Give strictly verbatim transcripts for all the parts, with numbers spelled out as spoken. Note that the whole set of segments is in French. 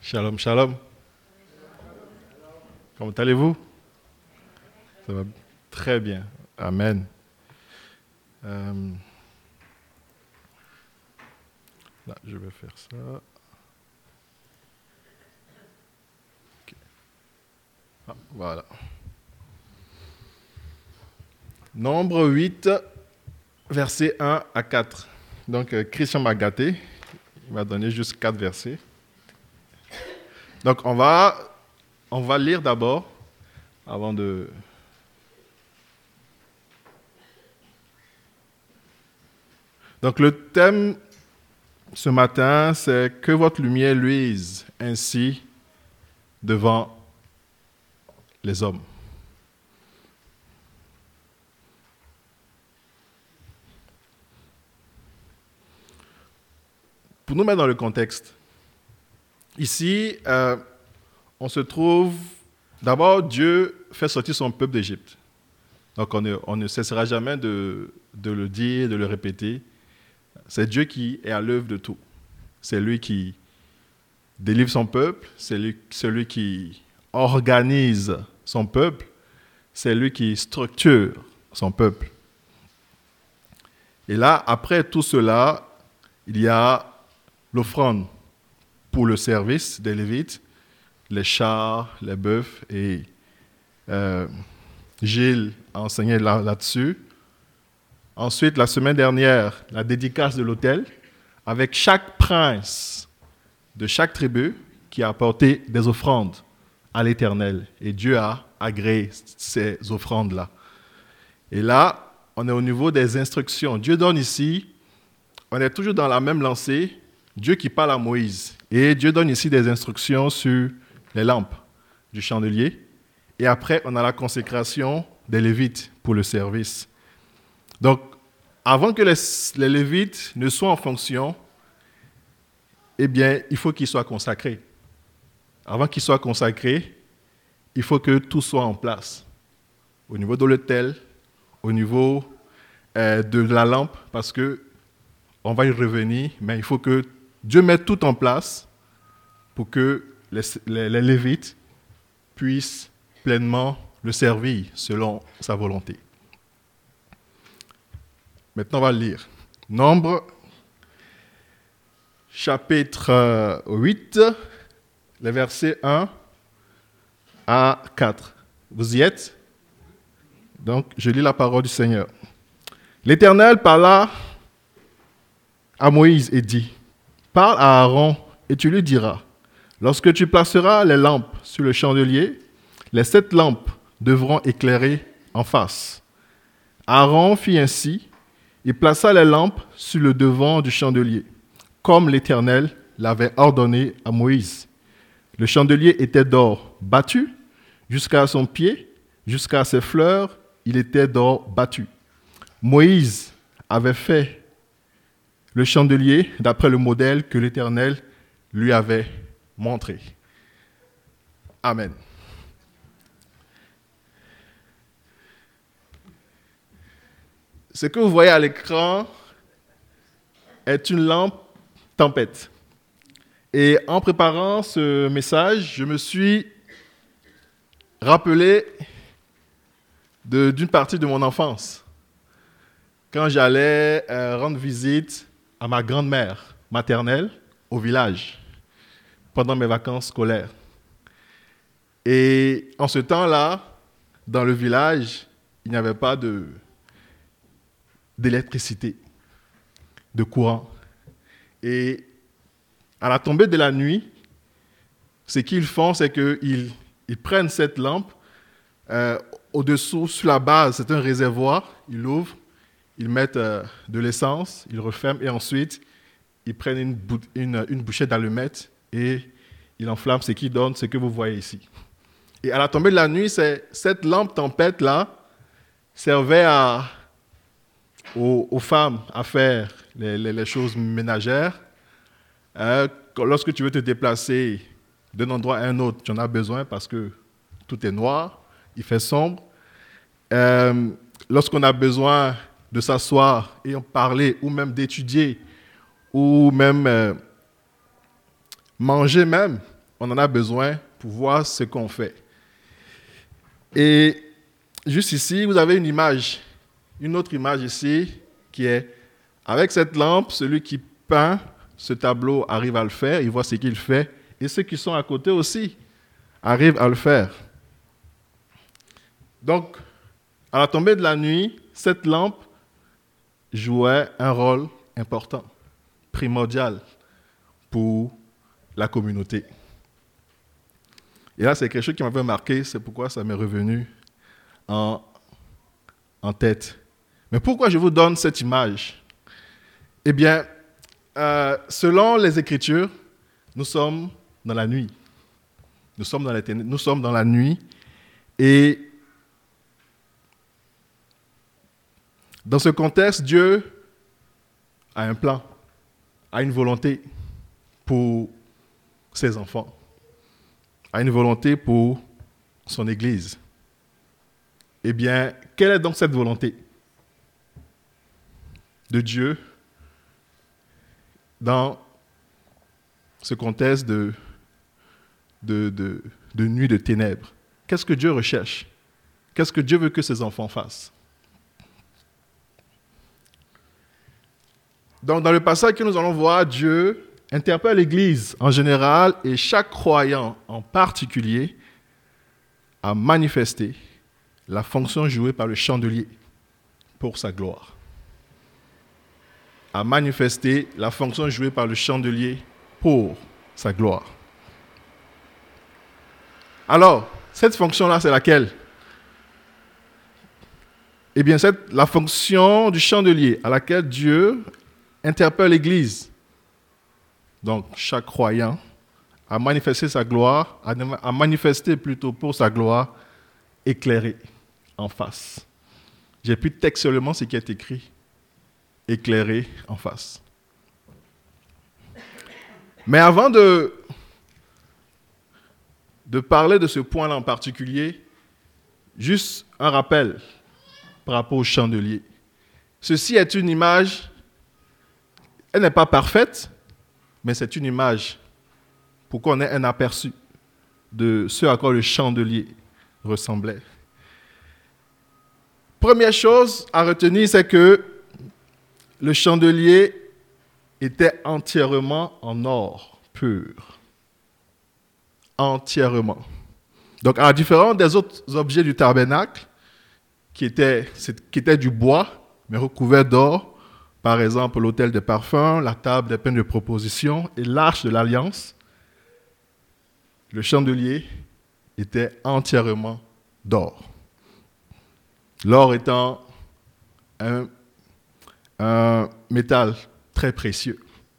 Shalom, shalom. Comment allez-vous? Ça va très bien. Amen. Euh, là, je vais faire ça. Ok. Ah, voilà. Nombre huit, versets un à quatre. Donc, euh, Christian m'a gâté. Il m'a donné juste quatre versets. Donc, on va, on va lire d'abord, avant de... Donc, le thème ce matin, c'est « Que votre lumière luise ainsi devant les hommes ». Pour nous mettre dans le contexte, ici, euh, on se trouve... D'abord, Dieu fait sortir son peuple d'Égypte. Donc, on ne, on ne cessera jamais de, de le dire, de le répéter. C'est Dieu qui est à l'œuvre de tout. C'est lui qui délivre son peuple, c'est lui, celui qui organise son peuple, c'est lui qui structure son peuple. Et là, après tout cela, il y a l'offrande pour le service des Lévites, les chars, les bœufs, et euh, Gilles a enseigné là, là-dessus. Ensuite, la semaine dernière, la dédicace de l'autel, avec chaque prince de chaque tribu qui a apporté des offrandes à l'Éternel. Et Dieu a agréé ces offrandes-là. Et là, on est au niveau des instructions. Dieu donne ici, on est toujours dans la même lancée, Dieu qui parle à Moïse. Et Dieu donne ici des instructions sur les lampes du chandelier. Et après, on a la consécration des Lévites pour le service. Donc, avant que les, les Lévites ne soient en fonction, eh bien, il faut qu'ils soient consacrés. Avant qu'ils soient consacrés, il faut que tout soit en place. Au niveau de l'autel, au niveau euh, de la lampe, parce que on va y revenir, mais il faut que Dieu mette tout en place pour que les, les, les Lévites puissent pleinement le servir selon sa volonté. Maintenant, on va lire. Nombre, chapitre huit, les versets un à quatre. Vous y êtes? Donc, je lis la parole du Seigneur. L'Éternel parla à Moïse et dit, « Parle à Aaron et tu lui diras, lorsque tu placeras les lampes sur le chandelier, les sept lampes devront éclairer en face. » Aaron fit ainsi. Il plaça les lampes sur le devant du chandelier, comme l'Éternel l'avait ordonné à Moïse. Le chandelier était d'or battu jusqu'à son pied, jusqu'à ses fleurs, il était d'or battu. Moïse avait fait le chandelier d'après le modèle que l'Éternel lui avait montré. Amen. Ce que vous voyez à l'écran est une lampe tempête. Et en préparant ce message, je me suis rappelé de, d'une partie de mon enfance. Quand j'allais euh, rendre visite à ma grand-mère maternelle au village, pendant mes vacances scolaires. Et en ce temps-là, dans le village, il n'y avait pas de... d'électricité, de courant. Et à la tombée de la nuit, ce qu'ils font, c'est qu'ils ils prennent cette lampe, euh, au-dessous, sur la base, c'est un réservoir, ils l'ouvrent, ils mettent euh, de l'essence, ils referment, et ensuite, ils prennent une, bou- une, une bouchée d'allumettes et ils enflamment ce qui donne ce que vous voyez ici. Et à la tombée de la nuit, c'est, cette lampe tempête-là servait à... Aux, aux femmes à faire les, les, les choses ménagères. Euh, lorsque tu veux te déplacer d'un endroit à un autre, tu en as besoin parce que tout est noir, il fait sombre. Euh, lorsqu'on a besoin de s'asseoir et en parler, ou même d'étudier, ou même euh, manger même, on en a besoin pour voir ce qu'on fait. Et juste ici, vous avez une image, une autre image ici, qui est, avec cette lampe, celui qui peint ce tableau arrive à le faire, il voit ce qu'il fait, et ceux qui sont à côté aussi arrivent à le faire. Donc, à la tombée de la nuit, cette lampe jouait un rôle important, primordial pour la communauté. Et là, c'est quelque chose qui m'avait marqué, c'est pourquoi ça m'est revenu en, en tête. Mais pourquoi je vous donne cette image? Eh bien, euh, selon les Écritures, nous sommes dans la nuit. Nous sommes dans les ténèbres, nous sommes dans la nuit. Et dans ce contexte, Dieu a un plan, a une volonté pour ses enfants, a une volonté pour son Église. Eh bien, quelle est donc cette volonté de Dieu dans ce contexte de, de, de, de nuit de ténèbres? Qu'est-ce que Dieu recherche? Qu'est-ce que Dieu veut que ses enfants fassent? Donc, dans le passage que nous allons voir, Dieu interpelle l'Église en général et chaque croyant en particulier à manifester la fonction jouée par le chandelier pour sa gloire. À manifester la fonction jouée par le chandelier pour sa gloire. Alors, cette fonction-là, c'est laquelle? Eh bien, c'est la fonction du chandelier à laquelle Dieu interpelle l'Église. Donc, chaque croyant a manifesté sa gloire, a manifesté plutôt pour sa gloire, éclairé en face. J'ai pu textuellement ce qui est écrit, éclairé en face. Mais avant de, de parler de ce point-là en particulier, juste un rappel par rapport au chandelier. Ceci est une image, elle n'est pas parfaite, mais c'est une image pour qu'on ait un aperçu de ce à quoi le chandelier ressemblait. Première chose à retenir, c'est que le chandelier était entièrement en or pur. Entièrement. Donc, à la différence des autres objets du tabernacle, qui étaient, qui étaient du bois, mais recouverts d'or, par exemple l'autel des parfums, la table des pains de proposition et l'arche de l'alliance, le chandelier était entièrement d'or. L'or étant un, un métal très précieux.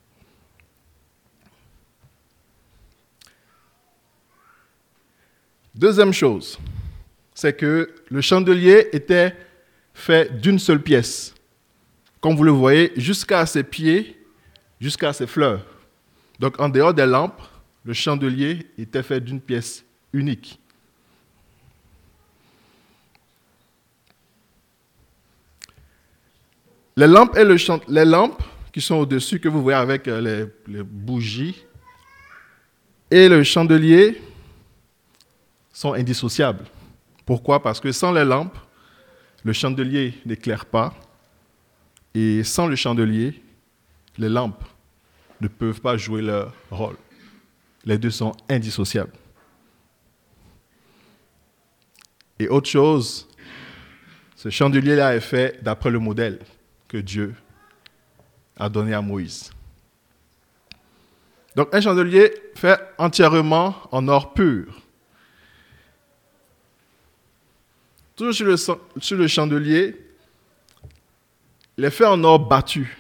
Deuxième chose, c'est que le chandelier était fait d'une seule pièce. Comme vous le voyez, jusqu'à ses pieds, jusqu'à ses fleurs. Donc, en dehors des lampes, le chandelier était fait d'une pièce unique. Les lampes, et le chand- les lampes qui sont au-dessus, que vous voyez avec les, les bougies, et le chandelier sont indissociables. Pourquoi? Parce que sans les lampes, le chandelier n'éclaire pas. Et sans le chandelier, les lampes ne peuvent pas jouer leur rôle. Les deux sont indissociables. Et autre chose, ce chandelier-là est fait d'après le modèle que Dieu a donné à Moïse. Donc un chandelier fait entièrement en or pur. Toujours sur le, sur le chandelier, il est fait en or battu.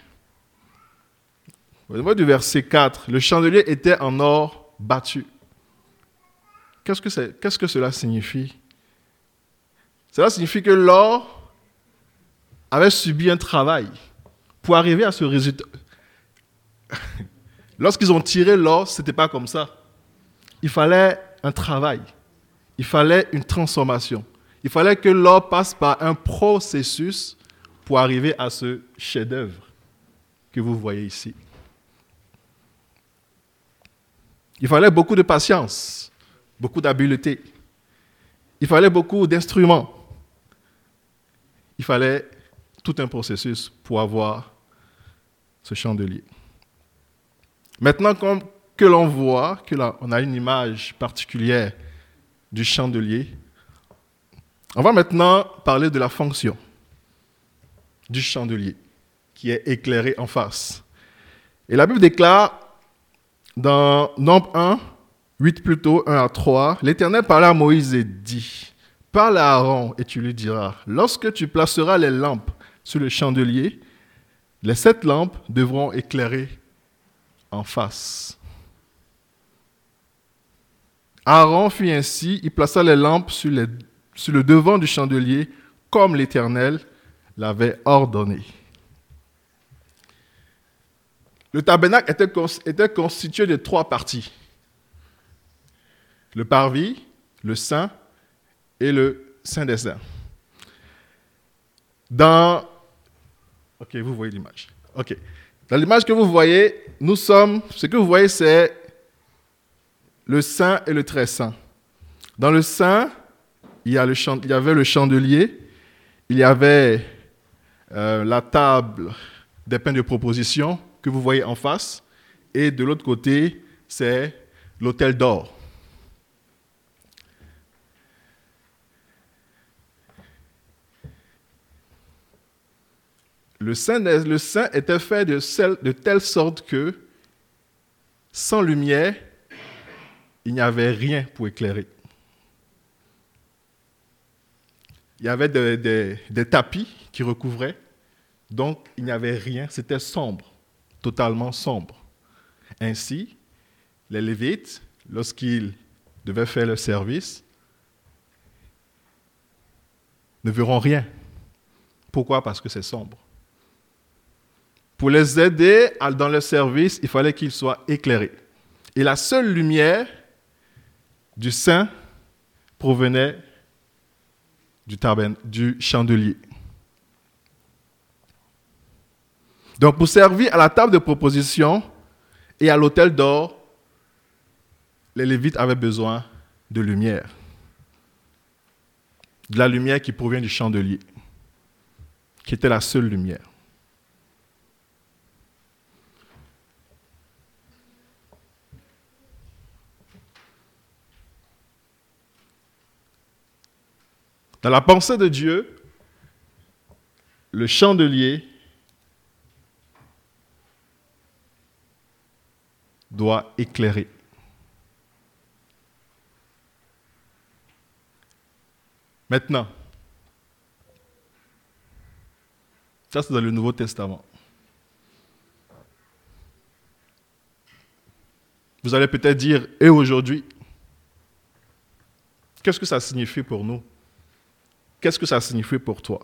Au niveau du verset quatre, le chandelier était en or battu. Qu'est-ce que c'est, qu'est-ce que cela signifie? Cela signifie que l'or avait subi un travail pour arriver à ce résultat. Lorsqu'ils ont tiré l'or, ce n'était pas comme ça. Il fallait un travail. Il fallait une transformation. Il fallait que l'or passe par un processus pour arriver à ce chef-d'œuvre que vous voyez ici. Il fallait beaucoup de patience, beaucoup d'habileté. Il fallait beaucoup d'instruments. Il fallait tout un processus pour avoir ce chandelier. Maintenant, comme que l'on voit, que là, on a une image particulière du chandelier, on va maintenant parler de la fonction du chandelier qui est éclairé en face. Et la Bible déclare dans Nombre un, huit plutôt, un à trois, l'Éternel parla à Moïse et dit, « Parle à Aaron et tu lui diras, lorsque tu placeras les lampes sur le chandelier, les sept lampes devront éclairer en face. » Aaron fit ainsi, il plaça les lampes sur, les, sur le devant du chandelier, comme l'Éternel l'avait ordonné. Le tabernacle était, était constitué de trois parties. Le parvis, le saint et le saint des saints. Dans... Ok, vous voyez l'image. Ok. Dans l'image que vous voyez, nous sommes... Ce que vous voyez, c'est le saint et le très saint. Dans le saint, il y, a le chand... il y avait le chandelier, il y avait euh, la table des pains de proposition que vous voyez en face, et de l'autre côté, c'est l'autel d'or. Le saint, le saint était fait de, celle, de telle sorte que, sans lumière, il n'y avait rien pour éclairer. Il y avait des, des, des tapis qui recouvraient, donc il n'y avait rien, c'était sombre, totalement sombre. Ainsi, les Lévites, lorsqu'ils devaient faire leur service, ne verront rien. Pourquoi? Parce que c'est sombre. Pour les aider dans leur service, il fallait qu'ils soient éclairés. Et la seule lumière du saint provenait du, tabern, du chandelier. Donc, pour servir à la table de proposition et à l'autel d'or, les Lévites avaient besoin de lumière. De la lumière qui provient du chandelier, qui était la seule lumière. Dans la pensée de Dieu, le chandelier doit éclairer. Maintenant, ça c'est dans le Nouveau Testament. Vous allez peut-être dire, et aujourd'hui, qu'est-ce que ça signifie pour nous? Qu'est-ce que ça signifie pour toi?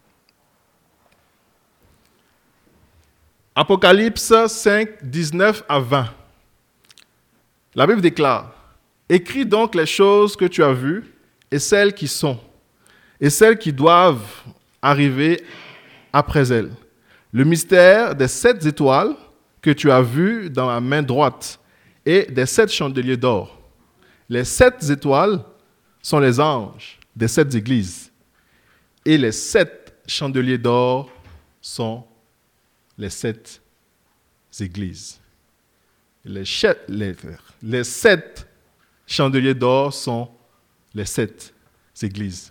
Apocalypse cinq, dix-neuf à vingt. La Bible déclare, « Écris donc les choses que tu as vues et celles qui sont, et celles qui doivent arriver après elles. Le mystère des sept étoiles que tu as vues dans la main droite et des sept chandeliers d'or. Les sept étoiles sont les anges des sept églises. Et les sept chandeliers d'or sont les sept églises. Les, ch- les, les sept chandeliers d'or sont les sept églises.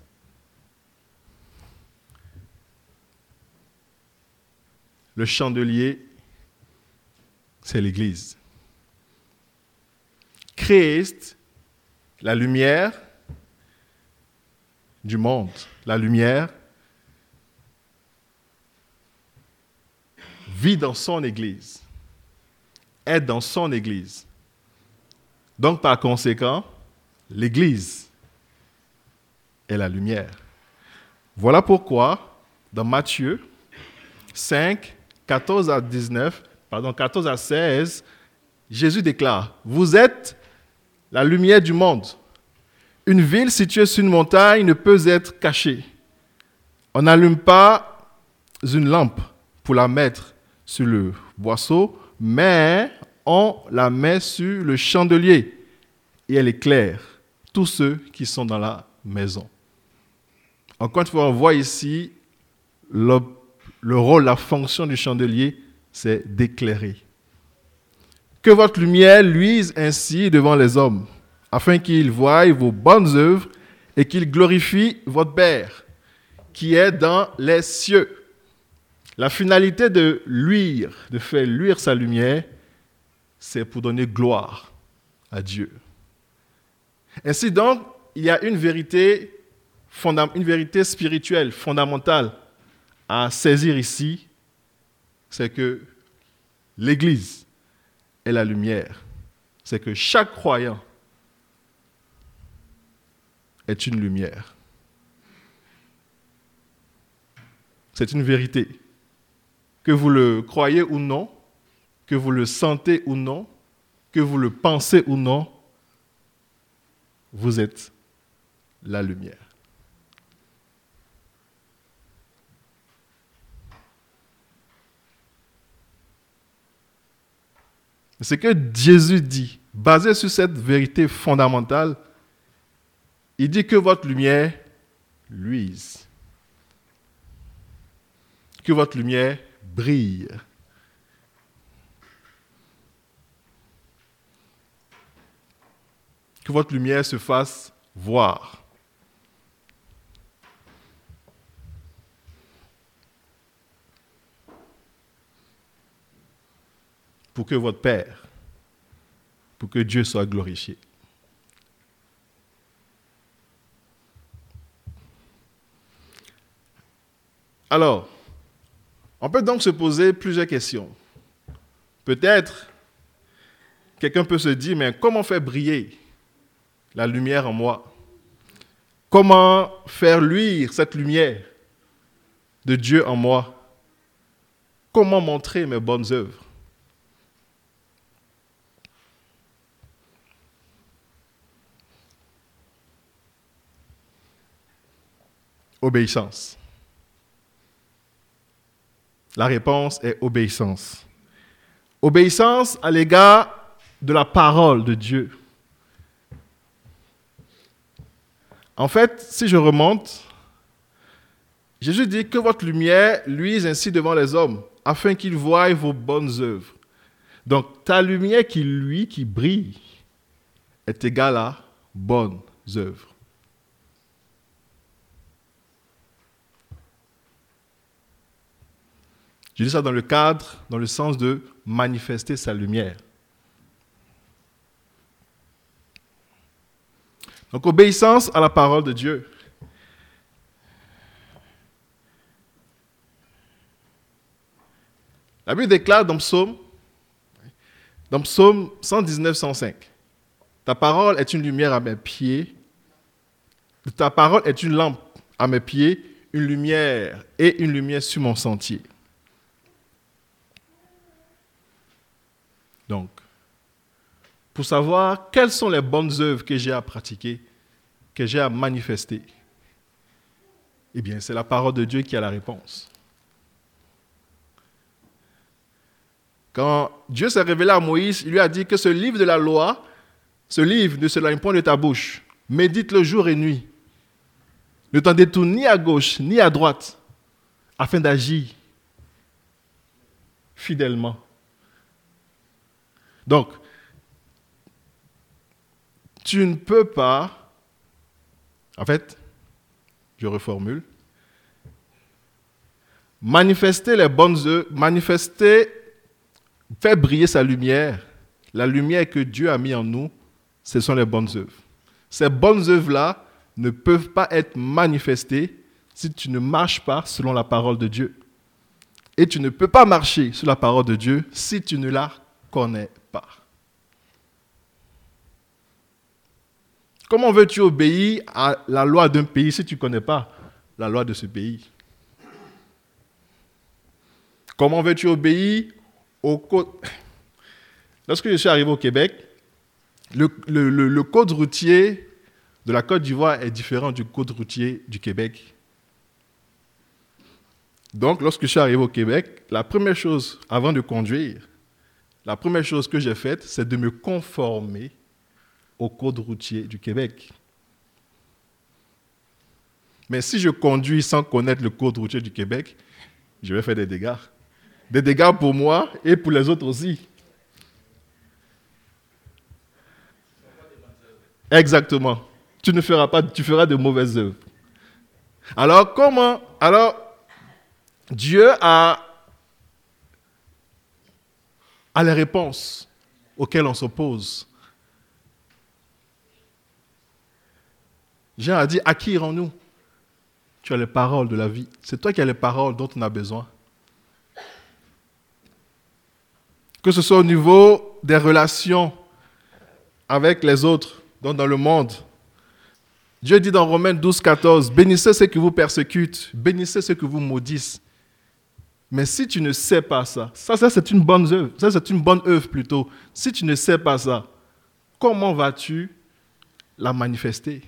Le chandelier, c'est l'église. Christ, la lumière du monde, la lumière, vit dans son église, est dans son église. Donc, par conséquent, l'église est la lumière. Voilà pourquoi, dans Matthieu cinq, quatorze à dix-neuf, pardon, quatorze à seize, Jésus déclare, « Vous êtes la lumière du monde. Une ville située sur une montagne ne peut être cachée. On n'allume pas une lampe pour la mettre sur le boisseau, mais ont la main sur le chandelier et elle éclaire tous ceux qui sont dans la maison. Encore une fois, on voit ici le, le rôle, la fonction du chandelier, c'est d'éclairer. Que votre lumière luise ainsi devant les hommes, afin qu'ils voient vos bonnes œuvres et qu'ils glorifient votre Père, qui est dans les cieux. La finalité de luire, de faire luire sa lumière, c'est pour donner gloire à Dieu. Ainsi donc, il y a une vérité, fondam- une vérité spirituelle fondamentale à saisir ici, c'est que l'Église est la lumière. C'est que chaque croyant est une lumière. C'est une vérité. Que vous le croyez ou non, que vous le sentez ou non, que vous le pensez ou non, vous êtes la lumière. Ce que Jésus dit, basé sur cette vérité fondamentale, il dit que votre lumière luise, que votre lumière brille. Que votre lumière se fasse voir. Pour que votre Père, pour que Dieu soit glorifié. Alors, on peut donc se poser plusieurs questions. Peut-être, quelqu'un peut se dire, mais comment faire briller la lumière en moi? Comment faire luire cette lumière de Dieu en moi? Comment montrer mes bonnes œuvres? Obéissance. La réponse est obéissance. Obéissance à l'égard de la parole de Dieu. En fait, si je remonte, Jésus dit que votre lumière luise ainsi devant les hommes, afin qu'ils voient vos bonnes œuvres. Donc, ta lumière qui luit, qui brille, est égale à bonnes œuvres. Je dis ça dans le cadre, dans le sens de manifester sa lumière. Donc, obéissance à la parole de Dieu. La Bible déclare dans Psaume, dans Psaume cent dix-neuf, cent cinq, ta parole est une lumière à mes pieds, ta parole est une lampe à mes pieds, une lumière et une lumière sur mon sentier. Donc, pour savoir quelles sont les bonnes œuvres que j'ai à pratiquer, que j'ai à manifester, eh bien, c'est la parole de Dieu qui a la réponse. Quand Dieu s'est révélé à Moïse, il lui a dit que ce livre de la loi, ce livre ne s'éloigne point de ta bouche. Médite-le jour et nuit. Ne t'en détourne ni à gauche, ni à droite, afin d'agir fidèlement. Donc, tu ne peux pas, en fait, je reformule, manifester les bonnes œuvres, manifester, faire briller sa lumière, la lumière que Dieu a mis en nous, ce sont les bonnes œuvres. Ces bonnes œuvres-là ne peuvent pas être manifestées si tu ne marches pas selon la parole de Dieu. Et tu ne peux pas marcher sur la parole de Dieu si tu ne la connais pas. Comment veux-tu obéir à la loi d'un pays si tu ne connais pas la loi de ce pays? Comment veux-tu obéir au code? Lorsque je suis arrivé au Québec, le, le, le, le code routier de la Côte d'Ivoire est différent du code routier du Québec. Donc, lorsque je suis arrivé au Québec, la première chose, avant de conduire, la première chose que j'ai faite, c'est de me conformer au code routier du Québec. Mais si je conduis sans connaître le code routier du Québec, je vais faire des dégâts. Des dégâts pour moi et pour les autres aussi. Exactement. Tu ne feras pas, tu feras de mauvaises œuvres. Alors, comment? Alors, Dieu a, a les réponses auxquelles on s'oppose. Jean a dit, à qui irons-nous? Tu as les paroles de la vie. C'est toi qui as les paroles dont on a besoin. Que ce soit au niveau des relations avec les autres, donc dans le monde. Dieu dit dans Romains douze, quatorze, « Bénissez ceux qui vous persécutent, bénissez ceux qui vous maudissent. » Mais si tu ne sais pas ça, ça, ça c'est une bonne œuvre, ça c'est une bonne œuvre plutôt. Si tu ne sais pas ça, comment vas-tu la manifester?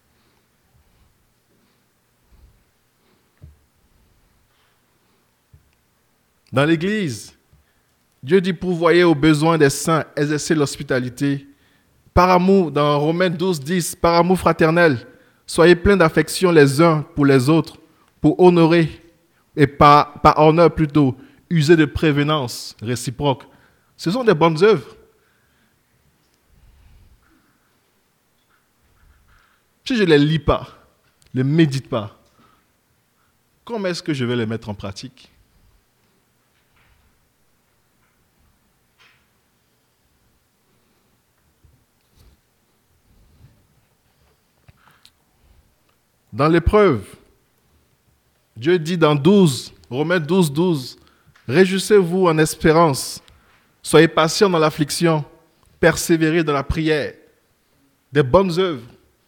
Dans l'Église, Dieu dit pourvoyez aux besoins des saints, exercez l'hospitalité. Par amour, dans Romains douze, dix, par amour fraternel, soyez pleins d'affection les uns pour les autres, pour honorer, et par, par honneur plutôt, user de prévenance réciproque. Ce sont des bonnes œuvres. Si je ne les lis pas, ne les médite pas, comment est-ce que je vais les mettre en pratique? Dans l'épreuve, Dieu dit dans douze, Romains douze, douze, « Réjouissez-vous en espérance, soyez patients dans l'affliction, persévérez dans la prière. » Des bonnes œuvres.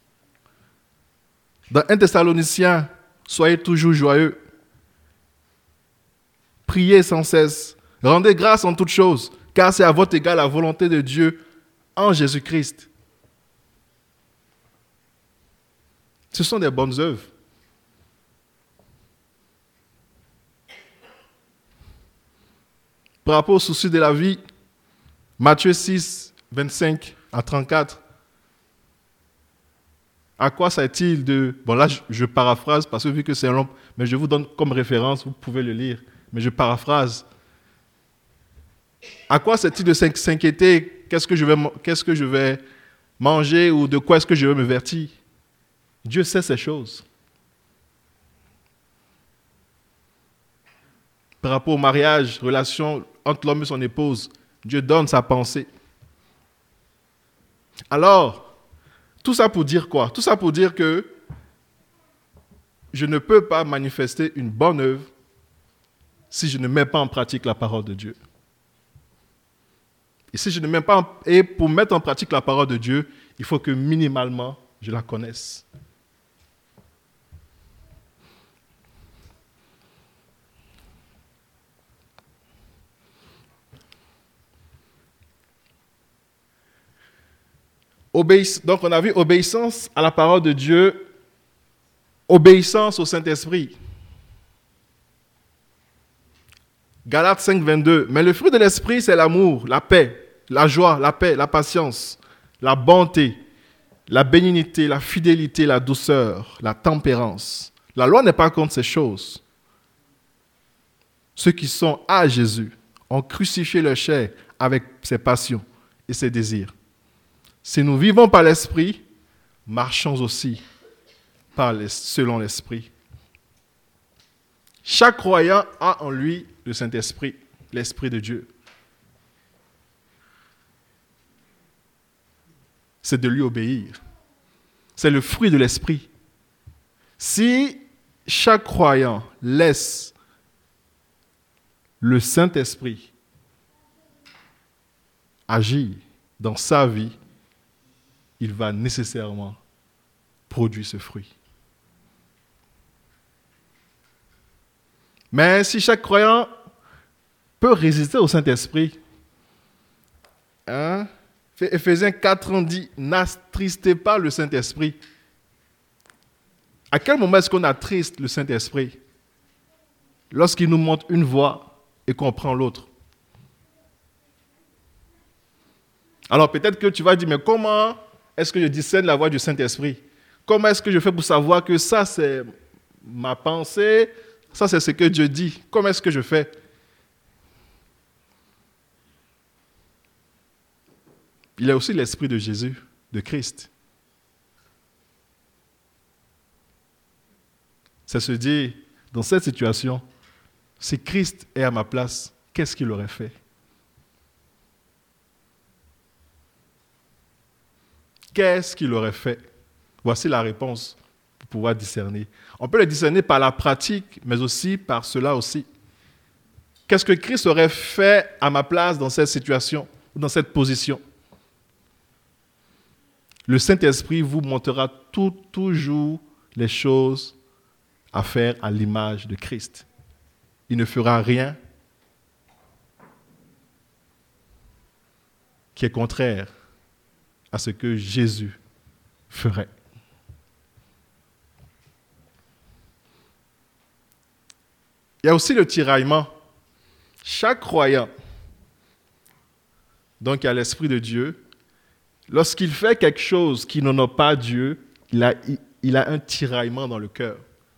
Dans un Thessaloniciens, « Soyez toujours joyeux. Priez sans cesse. Rendez grâce en toutes choses, car c'est à votre égard la volonté de Dieu en Jésus-Christ. » Ce sont des bonnes œuvres. Par rapport au souci de la vie, Matthieu six, vingt-cinq à trente-quatre. À quoi sert-il de... Bon là, je, je paraphrase parce que vu que c'est long, mais je vous donne comme référence, vous pouvez le lire, mais je paraphrase. À quoi sert-il de s'inquiéter? Qu'est-ce que je vais, qu'est-ce que je vais manger ou de quoi est-ce que je vais me vertir? Dieu sait ces choses. Par rapport au mariage, relation entre l'homme et son épouse, Dieu donne sa pensée. Alors, tout ça pour dire quoi? Tout ça pour dire que je ne peux pas manifester une bonne œuvre si je ne mets pas en pratique la parole de Dieu. Et si je ne mets pas en... Et pour mettre en pratique la parole de Dieu, il faut que minimalement je la connaisse. Obéiss... Donc on a vu obéissance à la parole de Dieu, obéissance au Saint-Esprit. Galates cinq, vingt-deux. Mais le fruit de l'Esprit, c'est l'amour, la paix, la joie, la paix, la patience, la bonté, la bénignité, la fidélité, la douceur, la tempérance. La loi n'est pas contre ces choses. Ceux qui sont à Jésus ont crucifié leur chair avec ses passions et ses désirs. Si nous vivons par l'Esprit, marchons aussi par les, selon l'Esprit. Chaque croyant a en lui le Saint-Esprit, l'Esprit de Dieu. C'est de lui obéir. C'est le fruit de l'Esprit. Si chaque croyant laisse le Saint-Esprit agir dans sa vie, il va nécessairement produire ce fruit. Mais si chaque croyant peut résister au Saint-Esprit, hein, Éphésiens quatre dit, n'attristez pas le Saint-Esprit. À quel moment est-ce qu'on attriste le Saint-Esprit? Lorsqu'il nous montre une voie et qu'on prend l'autre. Alors peut-être que tu vas dire, mais comment est-ce que je discerne la voix du Saint-Esprit? Comment est-ce que je fais pour savoir que ça, c'est ma pensée, ça, c'est ce que Dieu dit? Comment est-ce que je fais? Il y a aussi l'Esprit de Jésus, de Christ. C'est se dire, dans cette situation, si Christ est à ma place, qu'est-ce qu'il aurait fait? Qu'est-ce qu'il aurait fait? Voici la réponse pour pouvoir discerner. On peut le discerner par la pratique, mais aussi par cela aussi. Qu'est-ce que Christ aurait fait à ma place dans cette situation, dans cette position? Le Saint-Esprit vous montrera tout, toujours les choses à faire à l'image de Christ. Il ne fera rien qui est contraire à ce que Jésus ferait. Il y a aussi le tiraillement. Chaque croyant, donc à l'Esprit de Dieu, lorsqu'il fait quelque chose qui n'honore pas Dieu, il a, il, il a un tiraillement dans le cœur.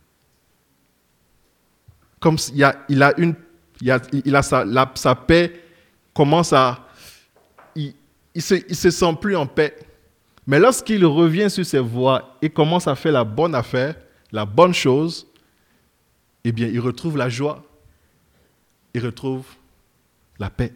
Comme il a, il a, une, il a, il a sa, la, sa paix commence à... Il ne se, il se sent plus en paix. Mais lorsqu'il revient sur ses voies et commence à faire la bonne affaire, la bonne chose, eh bien, il retrouve la joie. Il retrouve la paix.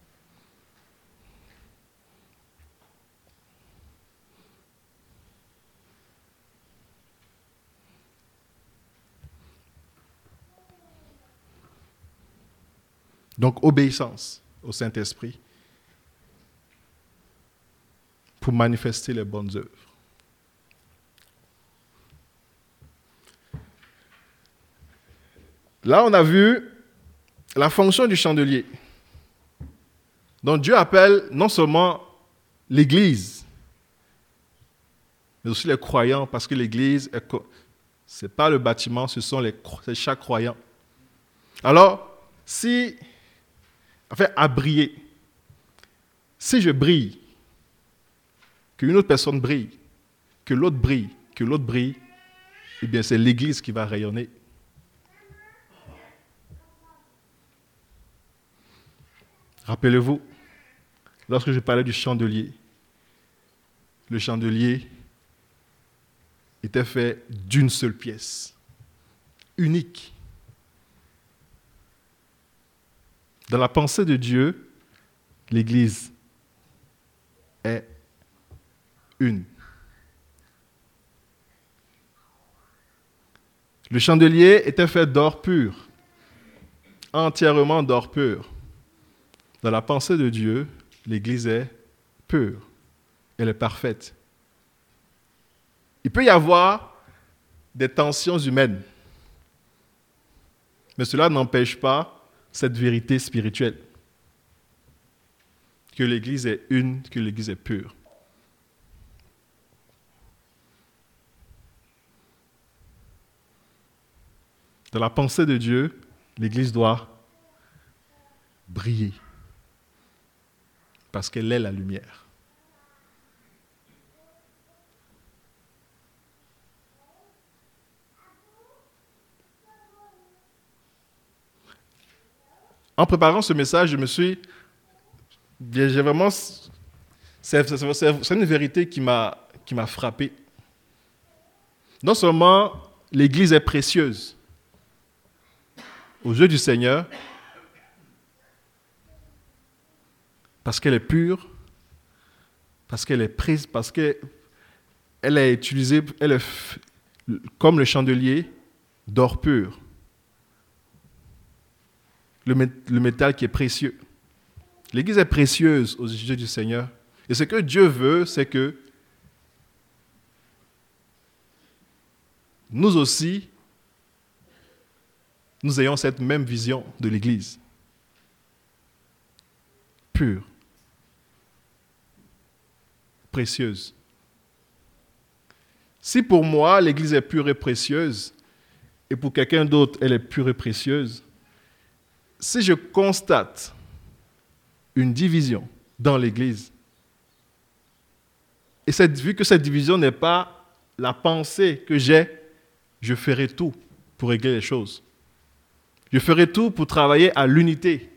Donc, obéissance au Saint-Esprit pour manifester les bonnes œuvres. Là, on a vu la fonction du chandelier. Donc, Dieu appelle non seulement l'Église, mais aussi les croyants, parce que l'Église, ce n'est pas le bâtiment, ce sont les, c'est chaque croyant. Alors, si, enfin, à briller, si je brille, qu'une autre personne brille, que l'autre brille, que l'autre brille, eh bien, c'est l'Église qui va rayonner. Rappelez-vous, lorsque je parlais du chandelier, le chandelier était fait d'une seule pièce, unique. Dans la pensée de Dieu, l'Église est une. Le chandelier était fait d'or pur, entièrement d'or pur. Dans la pensée de Dieu, l'Église est pure, elle est parfaite. Il peut y avoir des tensions humaines, mais cela n'empêche pas cette vérité spirituelle, que l'Église est une, que l'Église est pure. Dans la pensée de Dieu, l'Église doit briller, parce qu'elle est la lumière. En préparant ce message, je me suis... J'ai vraiment... C'est, c'est, c'est une vérité qui m'a, qui m'a frappé. Non seulement l'Église est précieuse aux yeux du Seigneur, parce qu'elle est pure, parce qu'elle est prise, parce qu'elle est utilisée, elle est f... comme le chandelier d'or pur. Le, mé... le métal qui est précieux. L'Église est précieuse aux yeux du Seigneur. Et ce que Dieu veut, c'est que nous aussi, nous ayons cette même vision de l'Église. Pure. Précieuse. Si pour moi, l'Église est pure et précieuse, et pour quelqu'un d'autre, elle est pure et précieuse, si je constate une division dans l'Église, Et cette, vu que cette division n'est pas la pensée que j'ai, je ferai tout pour régler les choses. Je ferai tout pour travailler à l'unité.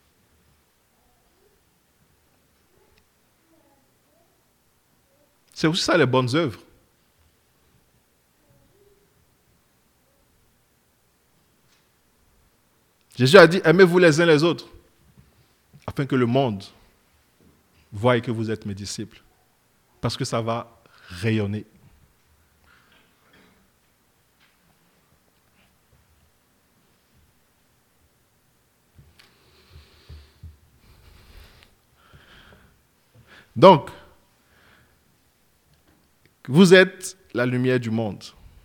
C'est aussi ça les bonnes œuvres. Jésus a dit, aimez-vous les uns les autres, afin que le monde voie que vous êtes mes disciples. Parce que ça va rayonner. Donc, vous êtes la lumière du monde.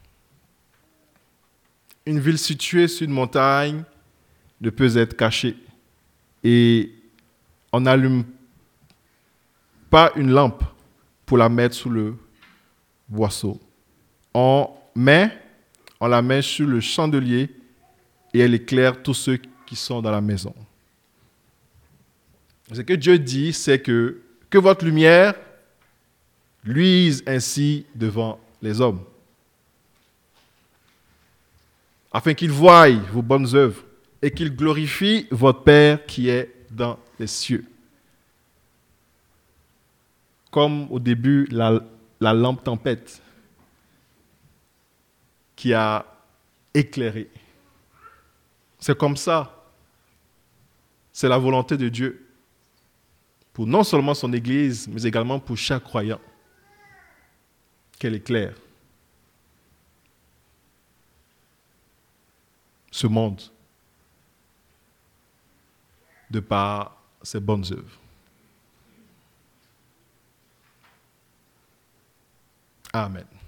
Une ville située sur une montagne ne peut être cachée. Et on n'allume pas une lampe pour la mettre sous le boisseau. On, met, on la met sur le chandelier et elle éclaire tous ceux qui sont dans la maison. Ce que Dieu dit, c'est que, que votre lumière luise ainsi devant les hommes, afin qu'ils voient vos bonnes œuvres et qu'ils glorifient votre Père qui est dans les cieux. Comme au début, la, la lampe tempête qui a éclairé. C'est comme ça. C'est la volonté de Dieu pour non seulement son Église, mais également pour chaque croyant, qu'elle éclaire ce monde de par ses bonnes œuvres. Amen.